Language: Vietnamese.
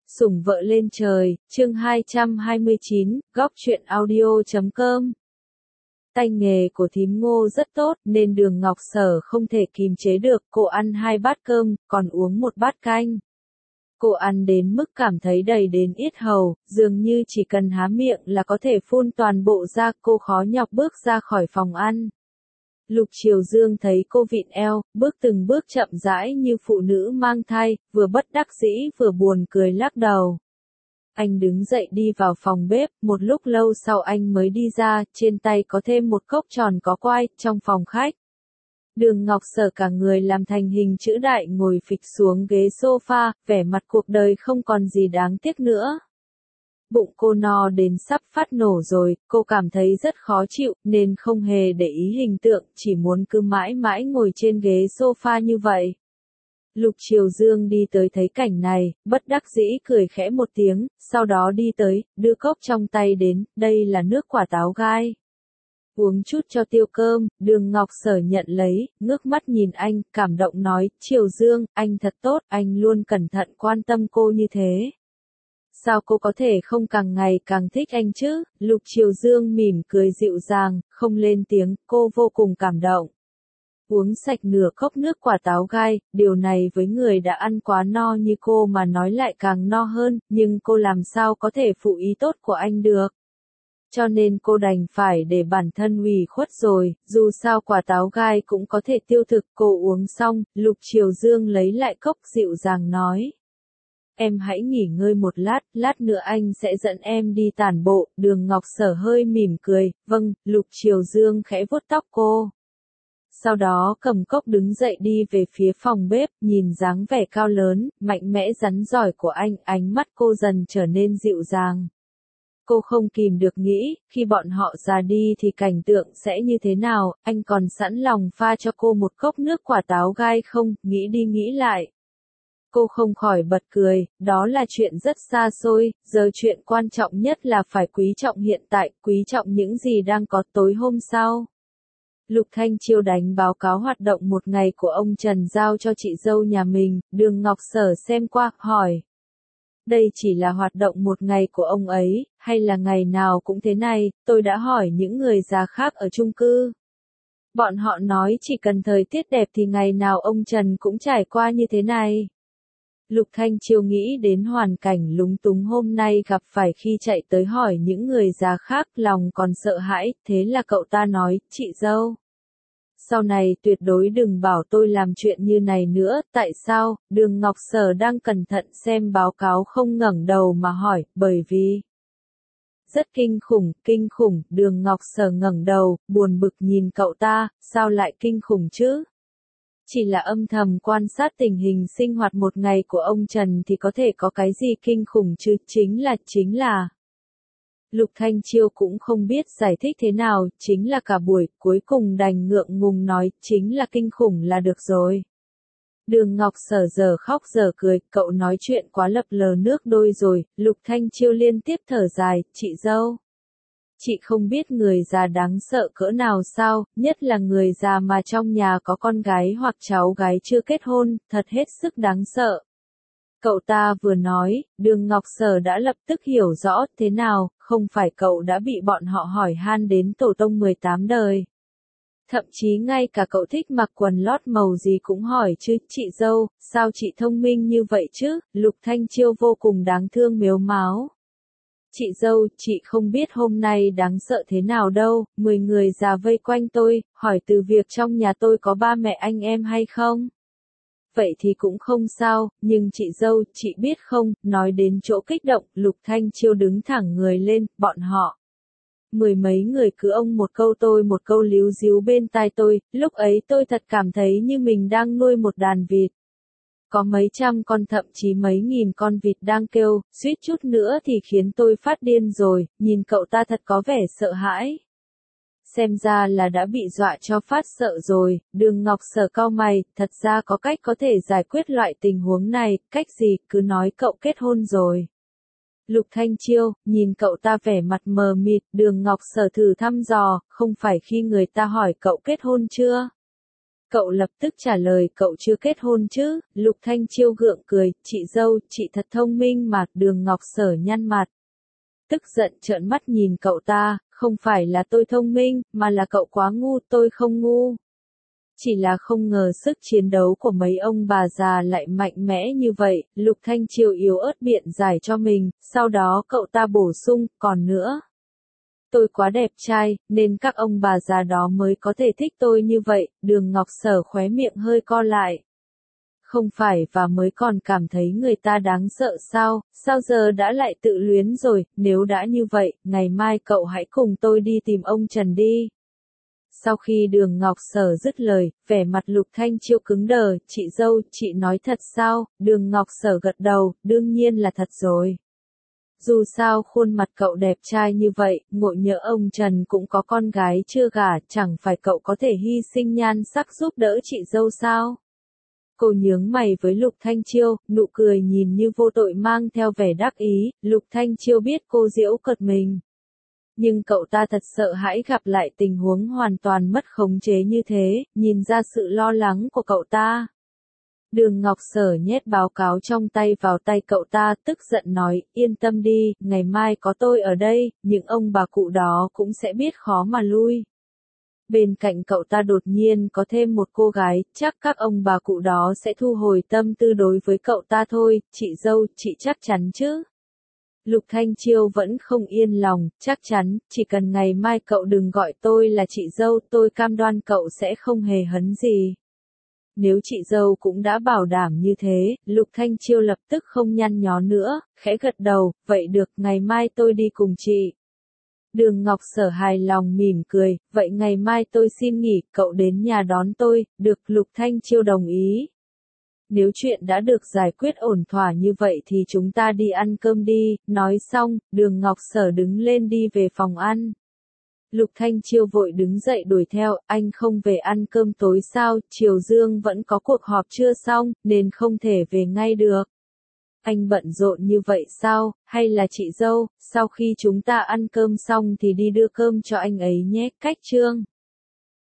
Sủng vợ lên trời, chương 229, góc truyện audio.com. Tay nghề của thím Ngô rất tốt, nên Đường Ngọc Sở không thể kìm chế được, cô ăn 2 bát cơm, còn uống 1 bát canh. Cô ăn đến mức cảm thấy đầy đến yết hầu, dường như chỉ cần há miệng là có thể phun toàn bộ ra, cô khó nhọc bước ra khỏi phòng ăn. Lục Triều Dương thấy cô vịn eo, bước từng bước chậm rãi như phụ nữ mang thai, vừa bất đắc dĩ vừa buồn cười lắc đầu. Anh đứng dậy đi vào phòng bếp, một lúc lâu sau anh mới đi ra, trên tay có thêm một cốc tròn có quai, trong phòng khách. Đường Ngọc Sở cả người làm thành hình chữ đại ngồi phịch xuống ghế sofa, vẻ mặt cuộc đời không còn gì đáng tiếc nữa. Bụng cô no đến sắp phát nổ rồi, cô cảm thấy rất khó chịu, nên không hề để ý hình tượng, chỉ muốn cứ mãi mãi ngồi trên ghế sofa như vậy. Lục Triều Dương đi tới thấy cảnh này, bất đắc dĩ cười khẽ một tiếng, sau đó đi tới, đưa cốc trong tay đến, đây là nước quả táo gai. Uống chút cho tiêu cơm, Đường Ngọc Sở nhận lấy, ngước mắt nhìn anh, cảm động nói, Triều Dương, anh thật tốt, anh luôn cẩn thận quan tâm cô như thế. Sao cô có thể không càng ngày càng thích anh chứ? Lục Triều Dương mỉm cười dịu dàng, không lên tiếng, cô vô cùng cảm động. Uống sạch nửa cốc nước quả táo gai, điều này với người đã ăn quá no như cô mà nói lại càng no hơn, nhưng cô làm sao có thể phụ ý tốt của anh được. Cho nên cô đành phải để bản thân ủy khuất rồi, dù sao quả táo gai cũng có thể tiêu thực. Cô uống xong, Lục Triều Dương lấy lại cốc dịu dàng nói. Em hãy nghỉ ngơi một lát, lát nữa anh sẽ dẫn em đi tản bộ. Đường Ngọc Sở hơi mỉm cười, vâng. Lục Triều Dương khẽ vuốt tóc cô. Sau đó cầm cốc đứng dậy đi về phía phòng bếp, nhìn dáng vẻ cao lớn, mạnh mẽ rắn giỏi của anh, ánh mắt cô dần trở nên dịu dàng. Cô không kìm được nghĩ, khi bọn họ già đi thì cảnh tượng sẽ như thế nào, anh còn sẵn lòng pha cho cô một cốc nước quả táo gai không, nghĩ đi nghĩ lại. Cô không khỏi bật cười, đó là chuyện rất xa xôi, giờ chuyện quan trọng nhất là phải quý trọng hiện tại, quý trọng những gì đang có. Tối hôm sau. Lục Thanh Chiêu đánh báo cáo hoạt động một ngày của ông Trần giao cho chị dâu nhà mình, Đường Ngọc Sở xem qua, hỏi. Đây chỉ là hoạt động một ngày của ông ấy, hay là ngày nào cũng thế này? Tôi đã hỏi những người già khác ở chung cư. Bọn họ nói chỉ cần thời tiết đẹp thì ngày nào ông Trần cũng trải qua như thế này. Lục Thanh Chiêu nghĩ đến hoàn cảnh lúng túng hôm nay gặp phải khi chạy tới hỏi những người già khác, lòng còn sợ hãi, thế là cậu ta nói, chị dâu. Sau này tuyệt đối đừng bảo tôi làm chuyện như này nữa, tại sao? Đường Ngọc Sở đang cẩn thận xem báo cáo không ngẩng đầu mà hỏi, bởi vì... Rất kinh khủng, Đường Ngọc Sở ngẩng đầu, buồn bực nhìn cậu ta, sao lại kinh khủng chứ? Chỉ là âm thầm quan sát tình hình sinh hoạt một ngày của ông Trần thì có thể có cái gì kinh khủng chứ, chính là... Lục Thanh Chiêu cũng không biết giải thích thế nào, chính là cả buổi, cuối cùng đành ngượng ngùng nói, chính là kinh khủng là được rồi. Đường Ngọc Sở giờ khóc giờ cười, cậu nói chuyện quá lập lờ nước đôi rồi. Lục Thanh Chiêu liên tiếp thở dài, chị dâu. Chị không biết người già đáng sợ cỡ nào sao, nhất là người già mà trong nhà có con gái hoặc cháu gái chưa kết hôn, thật hết sức đáng sợ. Cậu ta vừa nói, Đường Ngọc Sở đã lập tức hiểu rõ, thế nào, không phải cậu đã bị bọn họ hỏi han đến tổ tông 18 đời. Thậm chí ngay cả cậu thích mặc quần lót màu gì cũng hỏi chứ, chị dâu, sao chị thông minh như vậy chứ? Lục Thanh Chiêu vô cùng đáng thương mếu máo. Chị dâu, chị không biết hôm nay đáng sợ thế nào đâu, 10 người già vây quanh tôi, hỏi từ việc trong nhà tôi có ba mẹ anh em hay không? Vậy thì cũng không sao, nhưng chị dâu, chị biết không, nói đến chỗ kích động, Lục Thanh Chiêu đứng thẳng người lên, bọn họ. 10 mấy người cứ ông một câu tôi một câu líu díu bên tai tôi, lúc ấy tôi thật cảm thấy như mình đang nuôi một đàn vịt. Có mấy trăm con thậm chí mấy nghìn con vịt đang kêu, suýt chút nữa thì khiến tôi phát điên rồi, nhìn cậu ta thật có vẻ sợ hãi. Xem ra là đã bị dọa cho phát sợ rồi. Đường Ngọc Sở cau mày, thật ra có cách có thể giải quyết loại tình huống này, cách gì, cứ nói cậu kết hôn rồi. Lục Thanh Chiêu, nhìn cậu ta vẻ mặt mờ mịt, Đường Ngọc Sở thử thăm dò, không phải khi người ta hỏi cậu kết hôn chưa? Cậu lập tức trả lời cậu chưa kết hôn chứ, Lục Thanh Chiêu gượng cười, chị dâu, chị thật thông minh mà, Đường Ngọc Sở nhăn mặt. Tức giận trợn mắt nhìn cậu ta, không phải là tôi thông minh, mà là cậu quá ngu, tôi không ngu. Chỉ là không ngờ sức chiến đấu của mấy ông bà già lại mạnh mẽ như vậy, Lục Thanh Chiêu yếu ớt biện giải cho mình, sau đó cậu ta bổ sung, còn nữa. Tôi quá đẹp trai, nên các ông bà già đó mới có thể thích tôi như vậy, Đường Ngọc Sở khóe miệng hơi co lại. Không phải và mới còn cảm thấy người ta đáng sợ sao giờ đã lại tự luyến rồi, nếu đã như vậy, ngày mai cậu hãy cùng tôi đi tìm ông Trần đi. Sau khi Đường Ngọc Sở dứt lời, vẻ mặt Lục Thanh Chiêu cứng đờ, chị dâu, chị nói thật sao, Đường Ngọc Sở gật đầu, đương nhiên là thật rồi. Dù sao khuôn mặt cậu đẹp trai như vậy, ngộ nhỡ ông Trần cũng có con gái chưa gả, chẳng phải cậu có thể hy sinh nhan sắc giúp đỡ chị dâu sao? Cô nhướng mày với Lục Thanh Chiêu, nụ cười nhìn như vô tội mang theo vẻ đắc ý, Lục Thanh Chiêu biết cô giễu cợt mình. Nhưng cậu ta thật sợ hãi gặp lại tình huống hoàn toàn mất khống chế như thế, nhìn ra sự lo lắng của cậu ta. Đường Ngọc Sở nhét báo cáo trong tay vào tay cậu ta, tức giận nói, yên tâm đi, ngày mai có tôi ở đây, những ông bà cụ đó cũng sẽ biết khó mà lui. Bên cạnh cậu ta đột nhiên có thêm một cô gái, chắc các ông bà cụ đó sẽ thu hồi tâm tư đối với cậu ta thôi, chị dâu, chị chắc chắn chứ? Lục Thanh Chiêu vẫn không yên lòng, chắc chắn, chỉ cần ngày mai cậu đừng gọi tôi là chị dâu, tôi cam đoan cậu sẽ không hề hấn gì. Nếu chị dâu cũng đã bảo đảm như thế, Lục Thanh Chiêu lập tức không nhăn nhó nữa, khẽ gật đầu, vậy được, ngày mai tôi đi cùng chị. Đường Ngọc Sở hài lòng mỉm cười, vậy ngày mai tôi xin nghỉ, cậu đến nhà đón tôi, được, Lục Thanh Chiêu đồng ý. Nếu chuyện đã được giải quyết ổn thỏa như vậy thì chúng ta đi ăn cơm đi, nói xong, Đường Ngọc Sở đứng lên đi về phòng ăn. Lục Thanh Chiêu vội đứng dậy đuổi theo, anh không về ăn cơm tối sao, Triều Dương vẫn có cuộc họp chưa xong, nên không thể về ngay được. Anh bận rộn như vậy sao, hay là chị dâu, sau khi chúng ta ăn cơm xong thì đi đưa cơm cho anh ấy nhé, cách chương.